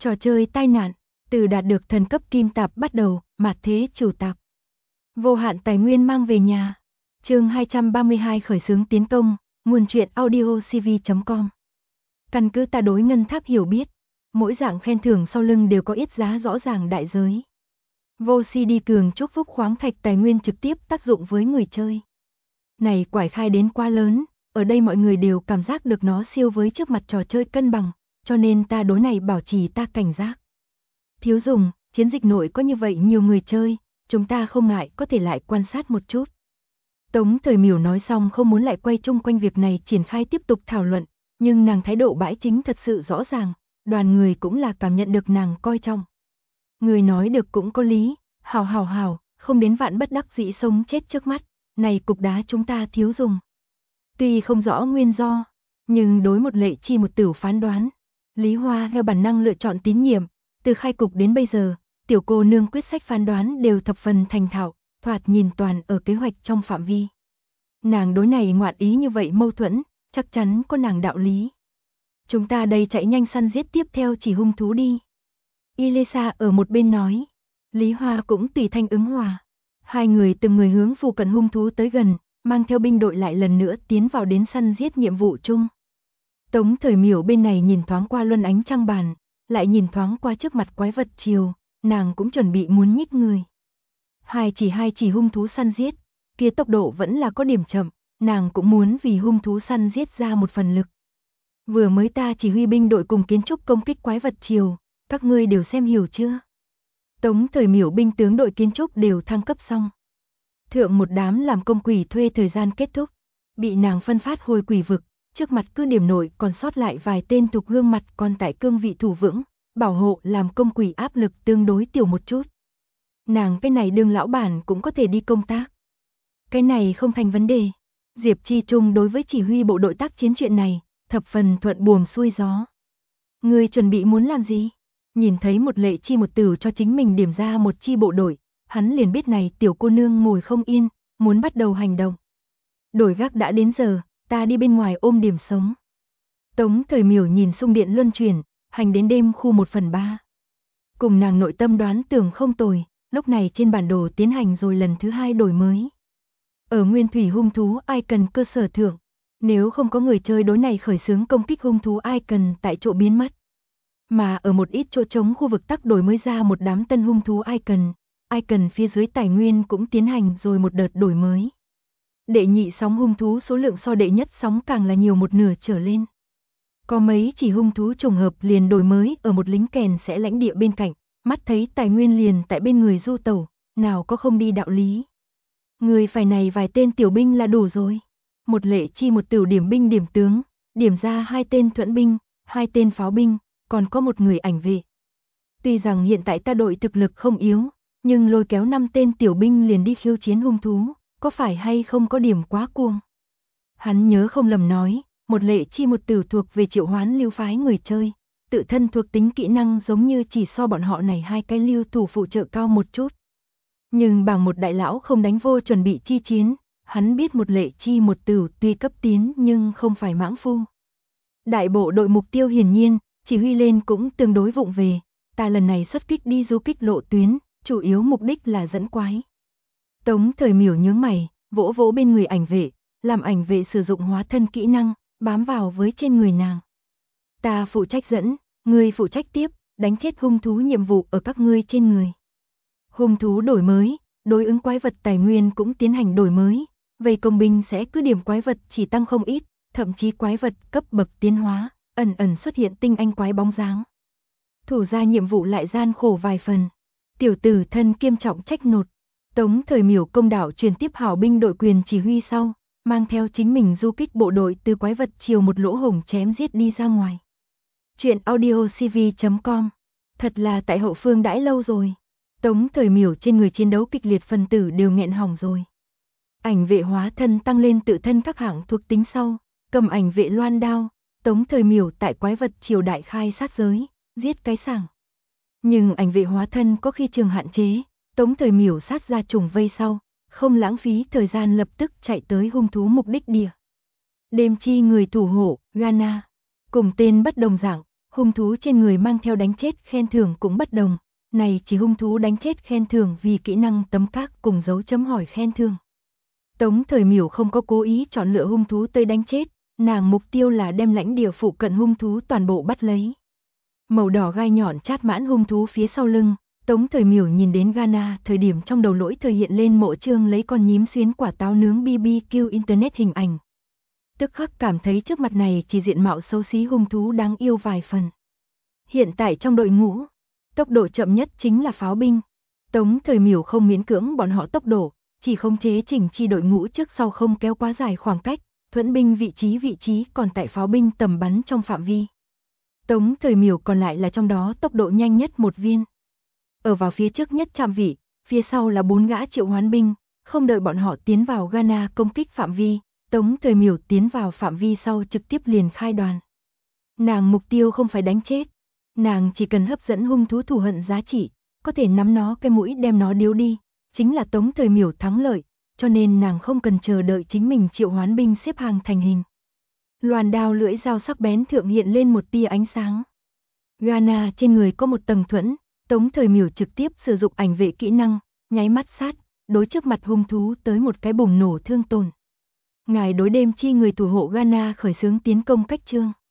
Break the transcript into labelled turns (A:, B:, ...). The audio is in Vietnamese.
A: Trò chơi tai nạn, từ đạt được thần cấp kim tạp bắt đầu, mạt thế chủ tạp. Vô hạn tài nguyên mang về nhà. Chương 232 khởi xướng tiến công, nguồn truyện audiocv.com. Căn cứ ta đối ngân tháp hiểu biết, mỗi dạng khen thưởng sau lưng đều có ít giá rõ ràng đại giới. Vô CD cường chúc phúc khoáng thạch tài nguyên trực tiếp tác dụng với người chơi. Này quải khai đến quá lớn, ở đây mọi người đều cảm giác được nó siêu với trước mặt trò chơi cân bằng, cho nên ta đối này bảo trì ta cảnh giác. Thiếu dùng, chiến dịch nội có như vậy nhiều người chơi, chúng ta không ngại có thể lại quan sát một chút. Tống Thời Miểu nói xong không muốn lại quay chung quanh việc này triển khai tiếp tục thảo luận, nhưng nàng thái độ bãi chính thật sự rõ ràng, đoàn người cũng là cảm nhận được nàng coi trọng. Người nói được cũng có lý, hào, không đến vạn bất đắc dĩ sống chết trước mắt, này cục đá chúng ta thiếu dùng. Tuy không rõ nguyên do, nhưng đối một Lệ Chi một Tửu phán đoán, Lý Hoa theo bản năng lựa chọn tín nhiệm, từ khai cục đến bây giờ, tiểu cô nương quyết sách phán đoán đều thập phần thành thạo, thoạt nhìn toàn ở kế hoạch trong phạm vi. Nàng đối này ngoạn ý như vậy mâu thuẫn, chắc chắn có nàng đạo lý. Chúng ta đây chạy nhanh săn giết tiếp theo chỉ hung thú đi. Ilesa ở một bên nói, Lý Hoa cũng tùy thanh ứng hòa. Hai người từng người hướng phụ cận hung thú tới gần, mang theo binh đội lại lần nữa tiến vào đến săn giết nhiệm vụ chung. Tống Thời Miểu bên này nhìn thoáng qua luân ánh trăng bàn, lại nhìn thoáng qua trước mặt quái vật chiều, nàng cũng chuẩn bị muốn nhích người. Hai chỉ hung thú săn giết, kia tốc độ vẫn là có điểm chậm, nàng cũng muốn vì hung thú săn giết ra một phần lực. Vừa mới ta chỉ huy binh đội cùng kiến trúc công kích quái vật chiều, các ngươi đều xem hiểu chưa? Tống Thời Miểu binh tướng đội kiến trúc đều thăng cấp xong. Thượng một đám làm công quỷ thuê thời gian kết thúc, bị nàng phân phát hồi quỷ vực, trước mặt cứ điểm nội còn sót lại vài tên thuộc gương mặt còn tại cương vị thủ vững, bảo hộ làm công quỷ áp lực tương đối tiểu một chút. Nàng cái này đương lão bản cũng có thể đi công tác. Cái này không thành vấn đề. Diệp Chi Trung đối với chỉ huy bộ đội tác chiến chuyện này, thập phần thuận buồm xuôi gió. Ngươi chuẩn bị muốn làm gì? Nhìn thấy một Lệ Chi một Tửu cho chính mình điểm ra một chi bộ đội, hắn liền biết này tiểu cô nương ngồi không yên, muốn bắt đầu hành động. Đổi gác đã đến giờ, ta đi bên ngoài ôm điểm sống. Tống Thời Miểu nhìn xung điện luân chuyển, hành đến đêm khu 1/3. Cùng nàng nội tâm đoán tưởng không tồi, lúc này trên bản đồ tiến hành rồi lần thứ 2 đổi mới. Ở nguyên thủy hung thú icon cơ sở thượng, nếu không có người chơi đối này khởi xướng công kích hung thú icon tại chỗ biến mất. Mà ở một ít chỗ trống khu vực tắc đổi mới ra một đám tân hung thú icon phía dưới tài nguyên cũng tiến hành rồi một đợt đổi mới. Đệ nhị sóng hung thú số lượng so đệ nhất sóng càng là nhiều một nửa trở lên. Có mấy chỉ hung thú trùng hợp liền đổi mới ở một lính kèn sẽ lãnh địa bên cạnh, mắt thấy tài nguyên liền tại bên người du tẩu, nào có không đi đạo lý. Người phải này vài tên tiểu binh là đủ rồi. Một Lệ Chi một Tửu điểm binh điểm tướng, điểm ra 2 tên thuẫn binh, 2 tên pháo binh, còn có một người ảnh vệ. Tuy rằng hiện tại ta đội thực lực không yếu, nhưng lôi kéo 5 tên tiểu binh liền đi khiêu chiến hung thú, có phải hay không có điểm quá cuồng. Hắn nhớ không lầm nói, một Lệ Chi một Tửu thuộc về triệu hoán lưu phái người chơi, tự thân thuộc tính kỹ năng giống như chỉ so bọn họ này 2 cái lưu thủ phụ trợ cao một chút. Nhưng bằng một đại lão không đánh vô chuẩn bị chi chiến, hắn biết một Lệ Chi một Tửu tuy cấp tiến nhưng không phải mãng phu. Đại bộ đội mục tiêu hiển nhiên, chỉ huy lên cũng tương đối vụng về, ta lần này xuất kích đi du kích lộ tuyến, chủ yếu mục đích là dẫn quái. Tống Thời Miểu nhướng mày, vỗ vỗ bên người ảnh vệ, làm ảnh vệ sử dụng hóa thân kỹ năng, bám vào với trên người nàng. Ta phụ trách dẫn, ngươi phụ trách tiếp, đánh chết hung thú nhiệm vụ ở các ngươi trên người. Hung thú đổi mới, đối ứng quái vật tài nguyên cũng tiến hành đổi mới, vây công binh sẽ cứ điểm quái vật chỉ tăng không ít, thậm chí quái vật cấp bậc tiến hóa, ẩn xuất hiện tinh anh quái bóng dáng. Thủ ra nhiệm vụ lại gian khổ vài phần. Tiểu tử thân kiêm trọng trách nột. Tống Thời Miểu công đảo truyền tiếp hảo binh đội quyền chỉ huy sau, mang theo chính mình du kích bộ đội từ quái vật chiều một lỗ hổng chém giết đi ra ngoài. Chuyện audiocv.com. Thật là tại hậu phương đãi lâu rồi. Tống Thời Miểu trên người chiến đấu kịch liệt phần tử đều nghẹn hỏng rồi. Ảnh vệ hóa thân tăng lên tự thân các hạng thuộc tính sau, cầm ảnh vệ loan đao, Tống Thời Miểu tại quái vật triều đại khai sát giới, giết cái sảng. Nhưng ảnh vệ hóa thân có khi trường hạn chế, Tống Thời Miểu sát ra trùng vây sau, không lãng phí thời gian lập tức chạy tới hung thú mục đích địa. Đêm chi người thủ hộ, Ghana. Cùng tên bất đồng dạng, hung thú trên người mang theo đánh chết khen thưởng cũng bất đồng, này chỉ hung thú đánh chết khen thưởng vì kỹ năng tấm các cùng dấu chấm hỏi khen thưởng. Tống Thời Miểu không có cố ý chọn lựa hung thú tới đánh chết, nàng mục tiêu là đem lãnh địa phụ cận hung thú toàn bộ bắt lấy. Màu đỏ gai nhọn chát mãn hung thú phía sau lưng, Tống Thời Miểu nhìn đến Ghana thời điểm trong đầu lỗi thời hiện lên mộ chương lấy con nhím xuyến quả táo nướng BBQ internet hình ảnh. Tức khắc cảm thấy trước mặt này chỉ diện mạo xấu xí hung thú đáng yêu vài phần. Hiện tại trong đội ngũ, tốc độ chậm nhất chính là pháo binh. Tống Thời Miểu không miễn cưỡng bọn họ tốc độ, chỉ khống chế chỉnh chi đội ngũ trước sau không kéo quá dài khoảng cách, thuẫn binh vị trí còn tại pháo binh tầm bắn trong phạm vi. Tống Thời Miểu còn lại là trong đó tốc độ nhanh nhất một viên. Ở vào phía trước nhất trạm vị, phía sau là 4 gã triệu hoán binh, không đợi bọn họ tiến vào Ghana công kích phạm vi, Tống Thời Miểu tiến vào phạm vi sau trực tiếp liền khai đoàn. Nàng mục tiêu không phải đánh chết, nàng chỉ cần hấp dẫn hung thú thù hận giá trị, có thể nắm nó cái mũi đem nó điếu đi, chính là Tống Thời Miểu thắng lợi, cho nên nàng không cần chờ đợi chính mình triệu hoán binh xếp hàng thành hình. Loan đao lưỡi dao sắc bén thượng hiện lên một tia ánh sáng. Ghana trên người có một tầng thuẫn, Tống Thời Miểu trực tiếp sử dụng ảnh vệ kỹ năng, nháy mắt sát, đối trước mặt hung thú tới một cái bùng nổ thương tổn. Ngài đối đêm chi người thủ hộ Ghana khởi xướng tiến công cách chương.